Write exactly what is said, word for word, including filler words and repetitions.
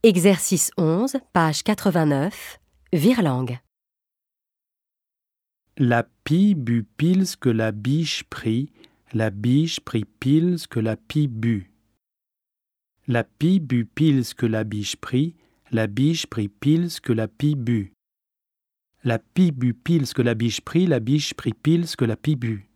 Exercice onze, page quatre-vingt-neuf, Virlangue. La pie but pile que la biche prit, la biche prit pile que la pie but. La pie but pile que la biche prit, la biche prit pile que la pie but. La pie but pile que la biche prit, la biche prit pile que la pie but.